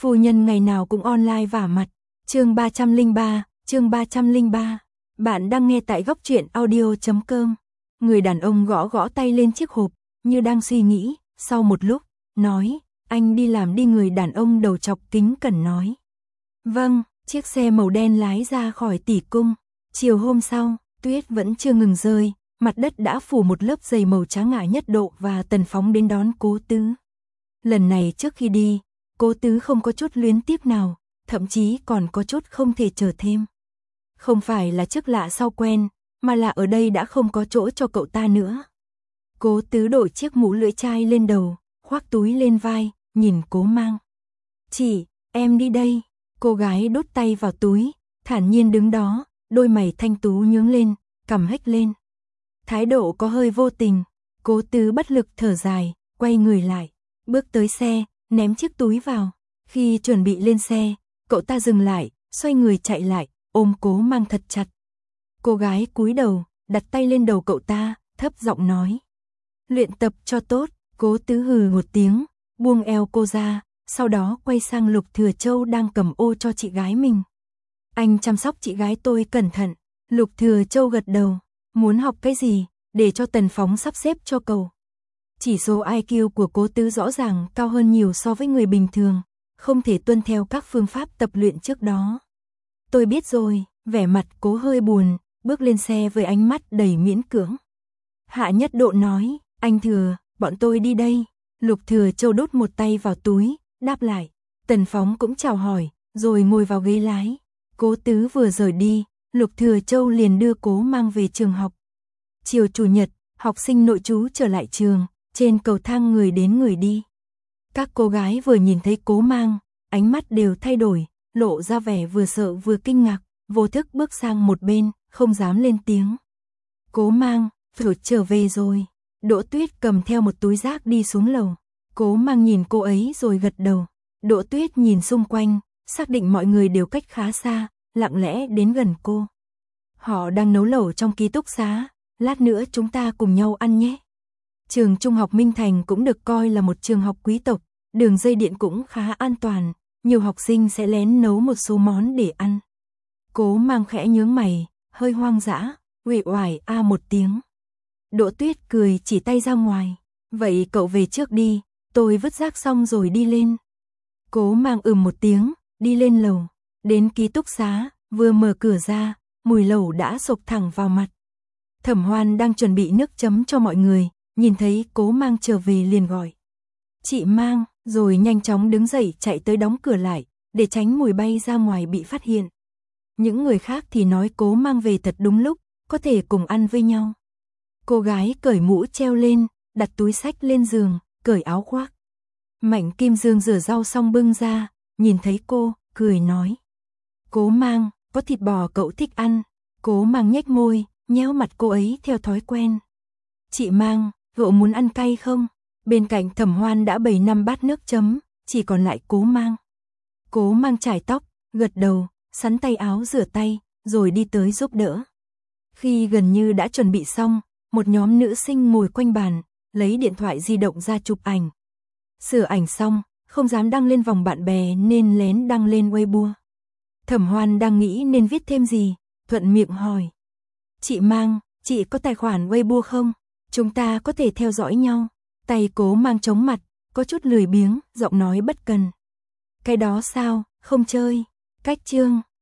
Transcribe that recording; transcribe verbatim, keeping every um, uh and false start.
phu nhân ngày nào cũng online vả mặt. Chương ba trăm lẻ ba, chương ba trăm lẻ ba. Bạn đang nghe tại góc truyện audio chấm com. Người đàn ông gõ gõ tay lên chiếc hộp, như đang suy nghĩ, sau một lúc, nói, anh đi làm đi. Người đàn ông đầu chọc kính cẩn nói. Vâng, chiếc xe màu đen lái ra khỏi tỷ cung. Chiều hôm sau, tuyết vẫn chưa ngừng rơi, mặt đất đã phủ một lớp dày màu trắng ngả nhất độ và Tần Phóng đến đón Cố Tứ. Lần này trước khi đi, Cố Tứ không có chút luyến tiếc nào, thậm chí còn có chút không thể chờ thêm. Không phải là trước lạ sau quen, mà là ở đây đã không có chỗ cho cậu ta nữa. Cố Tứ đội chiếc mũ lưỡi chai lên đầu, khoác túi lên vai, nhìn Cố Mang. Chị, em đi đây. Cô gái đút tay vào túi, thản nhiên đứng đó, đôi mày thanh tú nhướng lên, cằm hếch lên. Thái độ có hơi vô tình. Cố Tứ bất lực thở dài, quay người lại, bước tới xe, ném chiếc túi vào. Khi chuẩn bị lên xe, cậu ta dừng lại, xoay người chạy lại, ôm Cố Mang thật chặt. Cô gái cúi đầu, đặt tay lên đầu cậu ta, thấp giọng nói. Luyện tập cho tốt. Cố Tứ hừ một tiếng, buông eo cô ra, sau đó quay sang Lục Thừa Châu đang cầm ô cho chị gái mình. Anh chăm sóc chị gái tôi cẩn thận. Lục Thừa Châu gật đầu. Muốn học cái gì, để cho Tần Phóng sắp xếp cho cậu. Chỉ số i kiu của Cố Tứ rõ ràng cao hơn nhiều so với người bình thường, không thể tuân theo các phương pháp tập luyện trước đó. Tôi biết rồi. Vẻ mặt Cố hơi buồn, bước lên xe với ánh mắt đầy miễn cưỡng. Hạ Nhất Độ nói, anh Thừa, bọn tôi đi đây. Lục Thừa Châu đút một tay vào túi, đáp lại. Tần Phóng cũng chào hỏi, rồi ngồi vào ghế lái. Cố Tứ vừa rời đi, Lục Thừa Châu liền đưa Cố Mang về trường học. Chiều chủ nhật, học sinh nội trú trở lại trường, trên cầu thang người đến người đi. Các cô gái vừa nhìn thấy Cố Mang, ánh mắt đều thay đổi, lộ ra vẻ vừa sợ vừa kinh ngạc, vô thức bước sang một bên, không dám lên tiếng. Cố Mang, phải trở về rồi. Đỗ Tuyết cầm theo một túi rác đi xuống lầu. Cố Mang nhìn cô ấy rồi gật đầu. Đỗ Tuyết nhìn xung quanh, xác định mọi người đều cách khá xa, lặng lẽ đến gần cô. Họ đang nấu lẩu trong ký túc xá, lát nữa chúng ta cùng nhau ăn nhé. Trường Trung học Minh Thành cũng được coi là một trường học quý tộc, đường dây điện cũng khá an toàn, nhiều học sinh sẽ lén nấu một số món để ăn. Cố Mang khẽ nhướng mày, hơi hoang dã, uể oải a một tiếng. Đỗ Tuyết cười chỉ tay ra ngoài, vậy cậu về trước đi, tôi vứt rác xong rồi đi lên. Cố Mang ừm một tiếng, đi lên lầu, đến ký túc xá, vừa mở cửa ra, mùi lẩu đã xộc thẳng vào mặt. Thẩm Hoan đang chuẩn bị nước chấm cho mọi người, nhìn thấy Cố Mang trở về liền gọi. Chị Mang, rồi nhanh chóng đứng dậy chạy tới đóng cửa lại, để tránh mùi bay ra ngoài bị phát hiện. Những người khác thì nói Cố Mang về thật đúng lúc, có thể cùng ăn với nhau. Cô gái cởi mũ treo lên, đặt túi xách lên giường, cởi áo khoác. Mạnh Kim Dương rửa rau xong bưng ra, nhìn thấy cô, cười nói. Cố Mang, có thịt bò cậu thích ăn. Cố Mang nhếch môi, nhéo mặt cô ấy theo thói quen. Chị Mang, cậu muốn ăn cay không? Bên cạnh Thẩm Hoan đã bày năm bát nước chấm, chỉ còn lại Cố Mang. Cố Mang chải tóc, gật đầu, sắn tay áo rửa tay, rồi đi tới giúp đỡ. Khi gần như đã chuẩn bị xong, một nhóm nữ sinh ngồi quanh bàn, lấy điện thoại di động ra chụp ảnh. Sửa ảnh xong, không dám đăng lên vòng bạn bè nên lén đăng lên Weibo. Thẩm Hoan đang nghĩ nên viết thêm gì, thuận miệng hỏi. Chị Mang, chị có tài khoản Weibo không? Chúng ta có thể theo dõi nhau. Tay Cố Mang chống mặt, có chút lười biếng, giọng nói bất cần. Cái đó sao, không chơi. Cách chương,